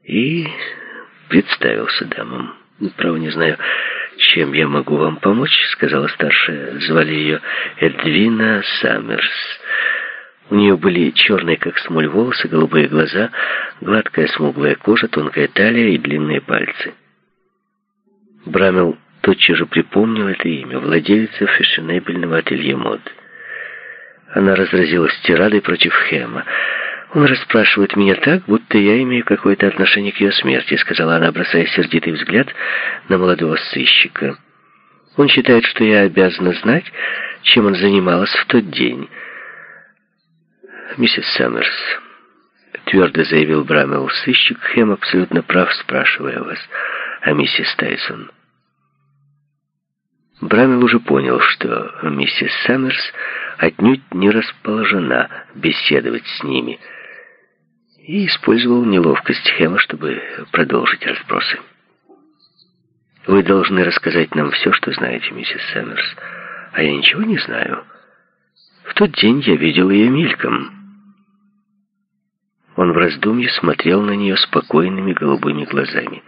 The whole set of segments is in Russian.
и представился дамам. «Право не знаю, чем я могу вам помочь», — сказала старшая. Звали ее Эдвина Саммерс. У нее были черные, как смоль, волосы, голубые глаза, гладкая смуглая кожа, тонкая талия и длинные пальцы. Браммел тотчас же припомнил это имя, владелица фешенебельного ателье мод. Она разразилась тирадой против Хэма. «Он расспрашивает меня так, будто я имею какое-то отношение к ее смерти», — сказала она, бросая сердитый взгляд на молодого сыщика. «Он считает, что я обязана знать, чем он занималась в тот день». «Миссис Саммерс», — твердо заявил Браммел, — «сыщик Хэм абсолютно прав, спрашивая вас о миссис Тайсон». Браммел уже понял, что миссис Саммерс отнюдь не расположена беседовать с ними, и использовал неловкость Хэма, чтобы продолжить расспросы. «Вы должны рассказать нам все, что знаете, миссис Саммерс. А я ничего не знаю. В тот день я видел ее мельком». Он в раздумье смотрел на нее спокойными голубыми глазами.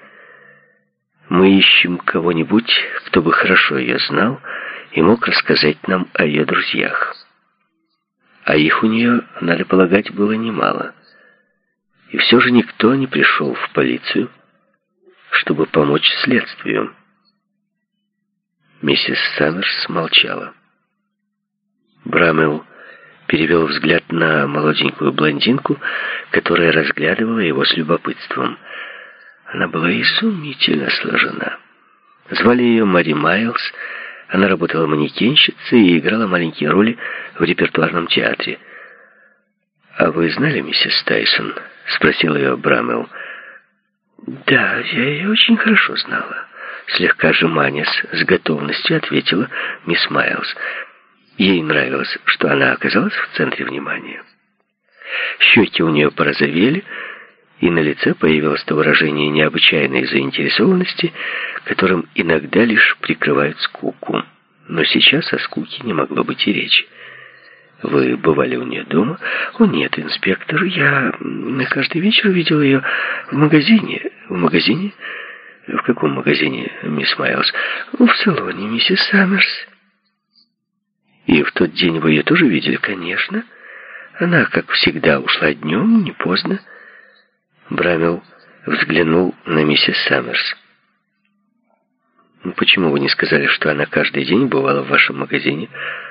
«Мы ищем кого-нибудь, кто бы хорошо ее знал и мог рассказать нам о ее друзьях. А их у нее, надо полагать, было немало. И все же никто не пришел в полицию, чтобы помочь следствию». Миссис Саммерс молчала. Браммел перевел взгляд на молоденькую блондинку, которая разглядывала его с любопытством. Она была изумительно сложена. Звали ее Мари Майлз. Она работала манекенщицей и играла маленькие роли в репертуарном театре. «А вы знали миссис Тайсон?» — спросил ее Браммел. «Да, я ее очень хорошо знала», — слегка жеманясь с готовностью ответила мисс Майлз. Ей нравилось, что она оказалась в центре внимания. Щеки у нее порозовели, и на лице появилось то выражение необычайной заинтересованности, которым иногда лишь прикрывают скуку. Но сейчас о скуке не могло быть и речи. «Вы бывали у нее дома?» «О, нет, инспектор, я на каждый вечер видел ее в магазине». «В магазине? В каком магазине, мисс Майлз?» «В салоне, миссис Саммерс». «И в тот день вы ее тоже видели?» «Конечно. Она, как всегда, ушла днем, не поздно». Браммел взглянул на миссис Саммерс. «Почему вы не сказали, что она каждый день бывала в вашем магазине?»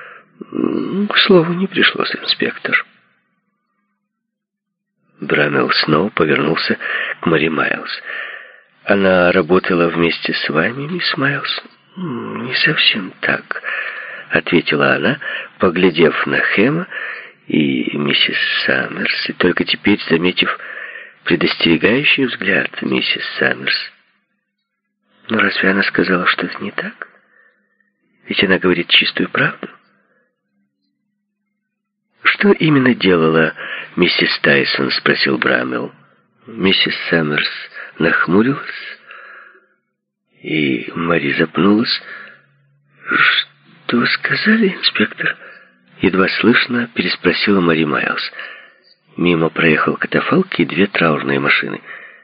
«К слову, не пришлось, инспектор». Браммел снова повернулся к Мари Майлз. «Она работала вместе с вами, мисс Майлз?» «Не совсем так», — ответила она, поглядев на Хэма и миссис Саммерс, и только теперь заметив предостерегающий взгляд миссис Саммерс. «Но разве она сказала, что это не так? Ведь она говорит чистую правду». «Что именно делала миссис Тайсон?» — спросил Браммел. Миссис Саммерс нахмурилась, и Мари запнулась. «Что вы сказали, инспектор?» — едва слышно переспросила Мари Майлз. Мимо проехал катафалк и 2 траурные машины.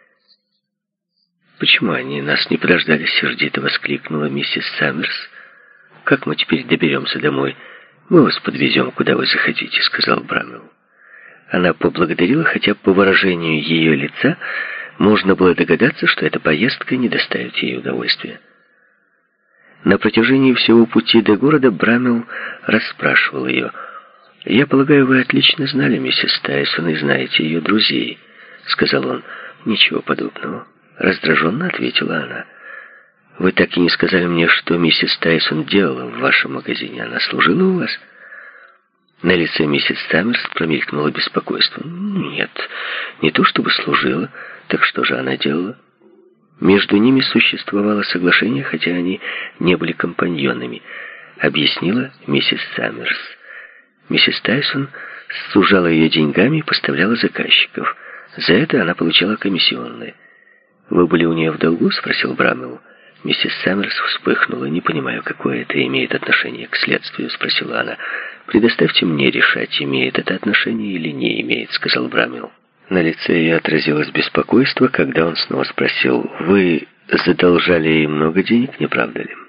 «Почему они нас не подождали?» — сердито воскликнула миссис Саммерс. «Как мы теперь доберемся домой?» «Мы вас подвезем, куда вы захотите», — сказал Браммел. Она поблагодарила, хотя по выражению ее лица можно было догадаться, что эта поездка не доставит ей удовольствия. На протяжении всего пути до города Браммел расспрашивал ее. «Я полагаю, вы отлично знали миссис Тайсон и знаете ее друзей», — сказал он. «Ничего подобного», — раздраженно ответила она. «Вы так и не сказали мне, что миссис Тайсон делала в вашем магазине. Она служила у вас?» На лице миссис Саммерс промелькнуло беспокойство. «Нет, не то чтобы служила. Так что же она делала?» «Между ними существовало соглашение, хотя они не были компаньонами», — объяснила миссис Саммерс. Миссис Тайсон сужала ее деньгами и поставляла заказчиков. За это она получала комиссионные. «Вы были у нее в долгу?» — спросил Браммел. Миссис Саммерс вспыхнула. «Не понимаю, какое это имеет отношение к следствию?» — спросила она. «Предоставьте мне решать, имеет это отношение или не имеет», — сказал Браммел. На лице ее отразилось беспокойство, когда он снова спросил: «Вы задолжали ей много денег, не правда ли?»